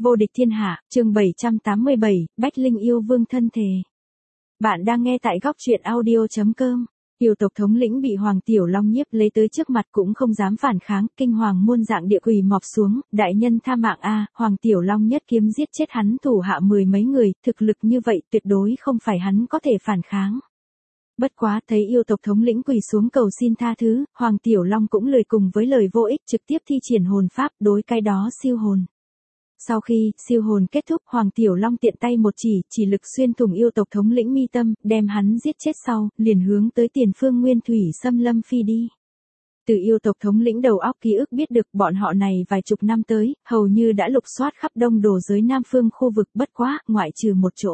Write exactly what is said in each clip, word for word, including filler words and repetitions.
Vô địch thiên hạ, chương bảy trăm tám mươi bảy, Bách Linh yêu vương thân thề. Bạn đang nghe tại góc truyện audio chấm com. Yêu tộc thống lĩnh bị Hoàng Tiểu Long nhiếp lấy tới trước mặt cũng không dám phản kháng, kinh hoàng muôn dạng địa quỳ mọp xuống, đại nhân tha mạng a, Hoàng Tiểu Long nhất kiếm giết chết hắn thủ hạ mười mấy người, thực lực như vậy tuyệt đối không phải hắn có thể phản kháng. Bất quá thấy yêu tộc thống lĩnh quỳ xuống cầu xin tha thứ, Hoàng Tiểu Long cũng lười cùng với lời vô ích, trực tiếp thi triển hồn pháp đối cái đó siêu hồn. Sau khi siêu hồn kết thúc, Hoàng Tiểu Long tiện tay một chỉ, chỉ lực xuyên thủng yêu tộc thống lĩnh mi tâm, đem hắn giết chết sau, liền hướng tới tiền phương Nguyên Thủy Xâm Lâm phi đi. Từ yêu tộc thống lĩnh đầu óc ký ức biết được bọn họ này vài chục năm tới, hầu như đã lục soát khắp đông đổ giới Nam phương khu vực, bất quá, ngoại trừ một chỗ.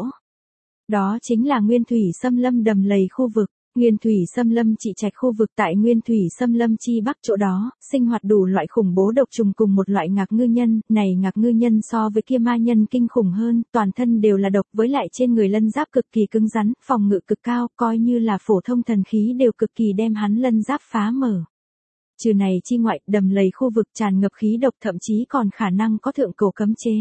Đó chính là Nguyên Thủy Xâm Lâm đầm lầy khu vực. Nguyên Thủy Xâm Lâm trị trạch khu vực tại Nguyên Thủy Xâm Lâm chi bắc chỗ đó, sinh hoạt đủ loại khủng bố độc trùng cùng một loại ngạc ngư nhân, này ngạc ngư nhân so với kia ma nhân kinh khủng hơn, toàn thân đều là độc với lại trên người lân giáp cực kỳ cứng rắn, phòng ngự cực cao, coi như là phổ thông thần khí đều cực kỳ đem hắn lân giáp phá mở. Trừ này chi ngoại, đầm lầy khu vực tràn ngập khí độc thậm chí còn khả năng có thượng cổ cấm chế.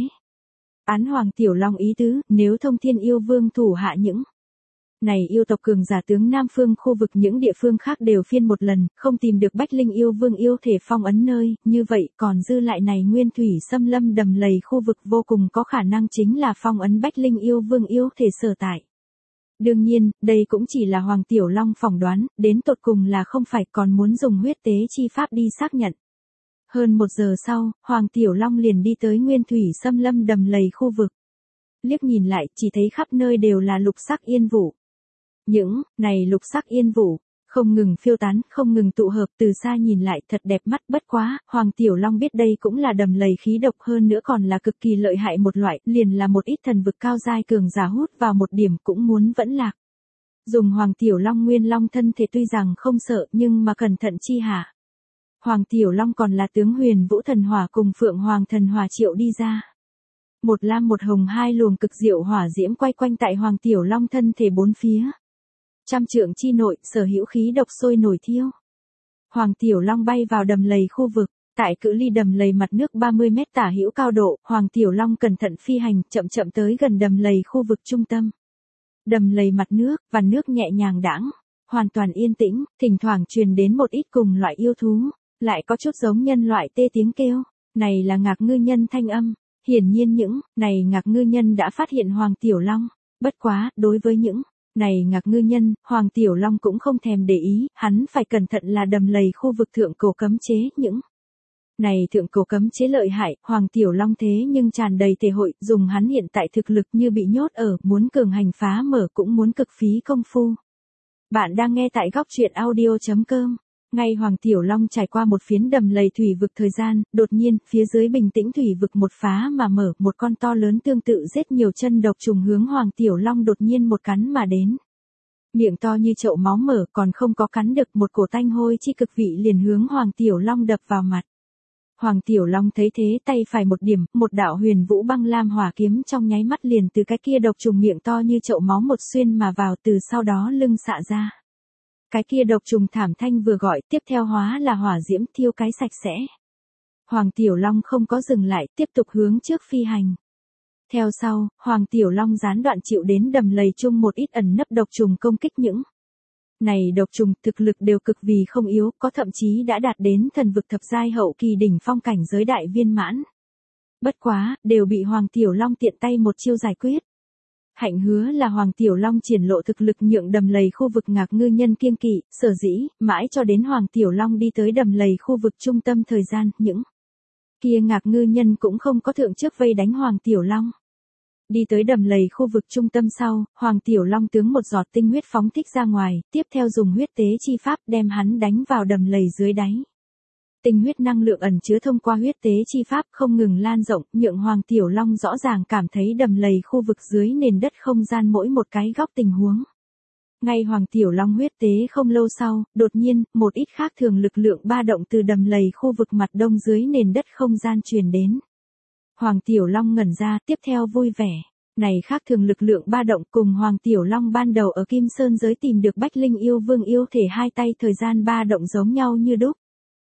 Án Hoàng Tiểu Long ý tứ, nếu Thông Thiên Yêu Vương thủ hạ những này yêu tộc cường giả tướng Nam phương khu vực những địa phương khác đều phiên một lần, không tìm được Bách Linh yêu vương yêu thể phong ấn nơi, như vậy còn dư lại này Nguyên Thủy Xâm Lâm đầm lầy khu vực vô cùng có khả năng chính là phong ấn Bách Linh yêu vương yêu thể sở tại. Đương nhiên, đây cũng chỉ là Hoàng Tiểu Long phỏng đoán, đến tột cùng là không phải còn muốn dùng huyết tế chi pháp đi xác nhận. Hơn một giờ sau, Hoàng Tiểu Long liền đi tới Nguyên Thủy Xâm Lâm đầm lầy khu vực. Liếc nhìn lại, chỉ thấy khắp nơi đều là lục sắc yên vụ. Những này lục sắc yên vụ, không ngừng phiêu tán, không ngừng tụ hợp, từ xa nhìn lại thật đẹp mắt, bất quá, Hoàng Tiểu Long biết đây cũng là đầm lầy khí độc, hơn nữa còn là cực kỳ lợi hại một loại, liền là một ít thần vực cao giai cường giả hút vào một điểm cũng muốn vẫn lạc. Dùng Hoàng Tiểu Long Nguyên Long thân thể tuy rằng không sợ nhưng mà cẩn thận chi hả. Hoàng Tiểu Long còn là tướng Huyền Vũ Thần Hỏa cùng Phượng Hoàng Thần Hỏa triệu đi ra. Một lam một hồng hai luồng cực diệu hỏa diễm quay quanh tại Hoàng Tiểu Long thân thể bốn phía. Trăm trượng chi nội, sở hữu khí độc sôi nổi thiêu. Hoàng Tiểu Long bay vào đầm lầy khu vực, tại cự ly đầm lầy mặt nước ba mươi mét tả hữu cao độ, Hoàng Tiểu Long cẩn thận phi hành, chậm chậm tới gần đầm lầy khu vực trung tâm. Đầm lầy mặt nước, và nước nhẹ nhàng đãng, hoàn toàn yên tĩnh, thỉnh thoảng truyền đến một ít cùng loại yêu thú, lại có chút giống nhân loại tê tiếng kêu, này là ngạc ngư nhân thanh âm. Hiển nhiên những này ngạc ngư nhân đã phát hiện Hoàng Tiểu Long, bất quá, đối với những này ngạc ngư nhân, Hoàng Tiểu Long cũng không thèm để ý, hắn phải cẩn thận là đầm lầy khu vực thượng cổ cấm chế, những này thượng cổ cấm chế lợi hại, Hoàng Tiểu Long thế nhưng tràn đầy thể hội, dùng hắn hiện tại thực lực như bị nhốt ở, muốn cường hành phá mở cũng muốn cực phí công phu. Bạn đang nghe tại góc truyện audio chấm com. Ngay Hoàng Tiểu Long trải qua một phiến đầm lầy thủy vực thời gian, đột nhiên, phía dưới bình tĩnh thủy vực một phá mà mở, một con to lớn tương tự giết nhiều chân độc trùng hướng Hoàng Tiểu Long đột nhiên một cắn mà đến. Miệng to như chậu máu mở, còn không có cắn được, một cổ tanh hôi chi cực vị liền hướng Hoàng Tiểu Long đập vào mặt. Hoàng Tiểu Long thấy thế tay phải một điểm, một đạo huyền vũ băng lam hỏa kiếm trong nháy mắt liền từ cái kia độc trùng miệng to như chậu máu một xuyên mà vào, từ sau đó lưng xạ ra. Cái kia độc trùng thảm thanh vừa gọi, tiếp theo hóa là hỏa diễm thiêu cái sạch sẽ. Hoàng Tiểu Long không có dừng lại, tiếp tục hướng trước phi hành. Theo sau, Hoàng Tiểu Long gián đoạn chịu đến đầm lầy chung một ít ẩn nấp độc trùng công kích những này độc trùng thực lực đều cực vì không yếu, có thậm chí đã đạt đến thần vực thập giai hậu kỳ đỉnh phong cảnh giới đại viên mãn. Bất quá, đều bị Hoàng Tiểu Long tiện tay một chiêu giải quyết. Hạnh hứa là Hoàng Tiểu Long triển lộ thực lực nhượng đầm lầy khu vực ngạc ngư nhân kiêng kỵ, sở dĩ, mãi cho đến Hoàng Tiểu Long đi tới đầm lầy khu vực trung tâm thời gian, những kia ngạc ngư nhân cũng không có thượng trước vây đánh Hoàng Tiểu Long. Đi tới đầm lầy khu vực trung tâm sau, Hoàng Tiểu Long tướng một giọt tinh huyết phóng thích ra ngoài, tiếp theo dùng huyết tế chi pháp đem hắn đánh vào đầm lầy dưới đáy. Tinh huyết năng lượng ẩn chứa thông qua huyết tế chi pháp không ngừng lan rộng, nhượng Hoàng Tiểu Long rõ ràng cảm thấy đầm lầy khu vực dưới nền đất không gian mỗi một cái góc tình huống. Ngay Hoàng Tiểu Long huyết tế không lâu sau, đột nhiên, một ít khác thường lực lượng ba động từ đầm lầy khu vực mặt đông dưới nền đất không gian truyền đến. Hoàng Tiểu Long ngẩn ra, tiếp theo vui vẻ. Này khác thường lực lượng ba động cùng Hoàng Tiểu Long ban đầu ở Kim Sơn giới tìm được Bách Linh yêu vương yêu thể hai tay thời gian ba động giống nhau như đúc.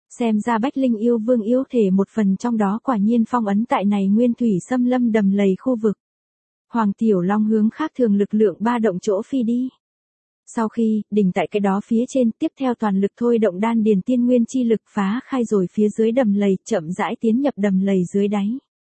Xem ra Bách Linh yêu vương yêu thể một phần trong đó quả nhiên phong ấn tại này nguyên thủy xâm lâm đầm lầy khu vực. Hoàng Tiểu Long hướng khác thường lực lượng ba động chỗ phi đi. Sau khi, đỉnh tại cái đó phía trên, tiếp theo toàn lực thôi động đan điền tiên nguyên chi lực phá khai rồi phía dưới đầm lầy, chậm rãi tiến nhập đầm lầy dưới đáy.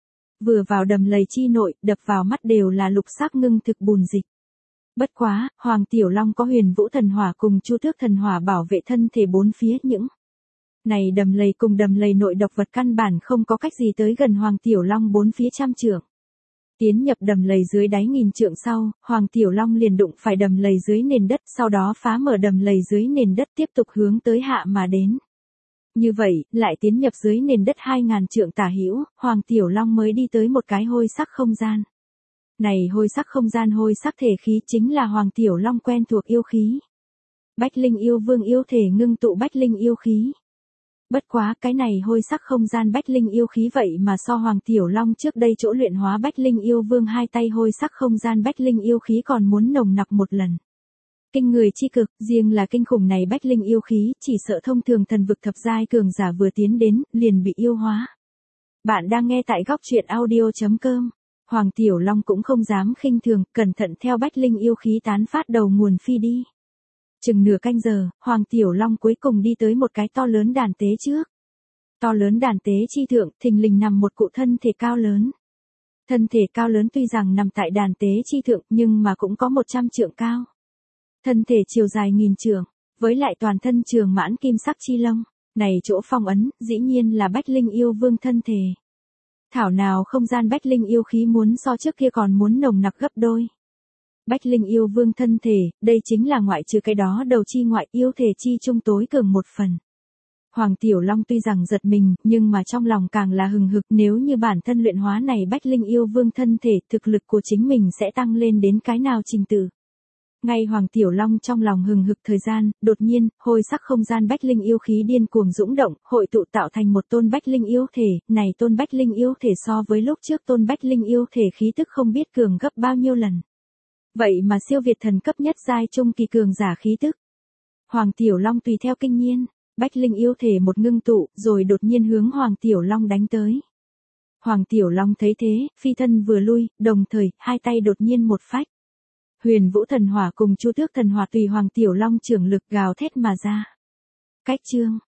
Vừa vào đầm lầy chi nội, đập vào mắt đều là lục sắc ngưng thực bùn dịch. Bất quá, Hoàng Tiểu Long có Huyền Vũ thần hỏa cùng Chu Tước thần hỏa bảo vệ thân thể bốn phía những này đầm lầy cùng đầm lầy nội độc vật căn bản không có cách gì tới gần Hoàng Tiểu Long bốn phía trăm trượng. Tiến nhập đầm lầy dưới đáy nghìn trượng sau, Hoàng Tiểu Long liền đụng phải đầm lầy dưới nền đất, sau đó phá mở đầm lầy dưới nền đất tiếp tục hướng tới hạ mà đến. Như vậy, lại tiến nhập dưới nền đất hai ngàn trượng tả hữu, Hoàng Tiểu Long mới đi tới một cái hôi sắc không gian. Này hôi sắc không gian hôi sắc thể khí chính là Hoàng Tiểu Long quen thuộc yêu khí. Bách Linh yêu vương yêu thể ngưng tụ Bách Linh yêu khí. Bất quá cái này hôi sắc không gian Bách Linh yêu khí vậy mà so Hoàng Tiểu Long trước đây chỗ luyện hóa Bách Linh yêu vương hai tay hôi sắc không gian Bách Linh yêu khí còn muốn nồng nặc một lần. Kinh người chi cực, riêng là kinh khủng này Bách Linh yêu khí, chỉ sợ thông thường thần vực thập giai cường giả vừa tiến đến, liền bị yêu hóa. Bạn đang nghe tại góc truyện audio chấm com. Hoàng Tiểu Long cũng không dám khinh thường, cẩn thận theo Bách Linh yêu khí tán phát đầu nguồn phi đi. Chừng nửa canh giờ, Hoàng Tiểu Long cuối cùng đi tới một cái to lớn đàn tế trước. To lớn đàn tế chi thượng, thình lình nằm một cụ thân thể cao lớn. Thân thể cao lớn tuy rằng nằm tại đàn tế chi thượng nhưng mà cũng có một trăm trượng cao. Thân thể chiều dài nghìn trượng, với lại toàn thân trường mãn kim sắc chi lông, này chỗ phong ấn, dĩ nhiên là Bách Linh yêu vương thân thể. Thảo nào không gian Bách Linh yêu khí muốn so trước kia còn muốn nồng nặc gấp đôi. Bách Linh yêu vương thân thể, đây chính là ngoại trừ cái đó đầu chi ngoại yêu thể chi trung tối cường một phần. Hoàng Tiểu Long tuy rằng giật mình, nhưng mà trong lòng càng là hừng hực, nếu như bản thân luyện hóa này Bách Linh yêu vương thân thể, thực lực của chính mình sẽ tăng lên đến cái nào trình tự. Ngay Hoàng Tiểu Long trong lòng hừng hực thời gian, đột nhiên, hôi sắc không gian Bách Linh yêu khí điên cuồng dũng động, hội tụ tạo thành một tôn Bách Linh yêu thể, này tôn Bách Linh yêu thể so với lúc trước tôn Bách Linh yêu thể khí tức không biết cường gấp bao nhiêu lần. Vậy mà siêu việt thần cấp nhất giai trung kỳ cường giả khí tức. Hoàng Tiểu Long tùy theo kinh nhiên, Bách Linh yêu thể một ngưng tụ, rồi đột nhiên hướng Hoàng Tiểu Long đánh tới. Hoàng Tiểu Long thấy thế, phi thân vừa lui, đồng thời, hai tay đột nhiên một phách. Huyền Vũ thần hỏa cùng Chu Tước thần hỏa tùy Hoàng Tiểu Long trưởng lực gào thét mà ra. Cách chương,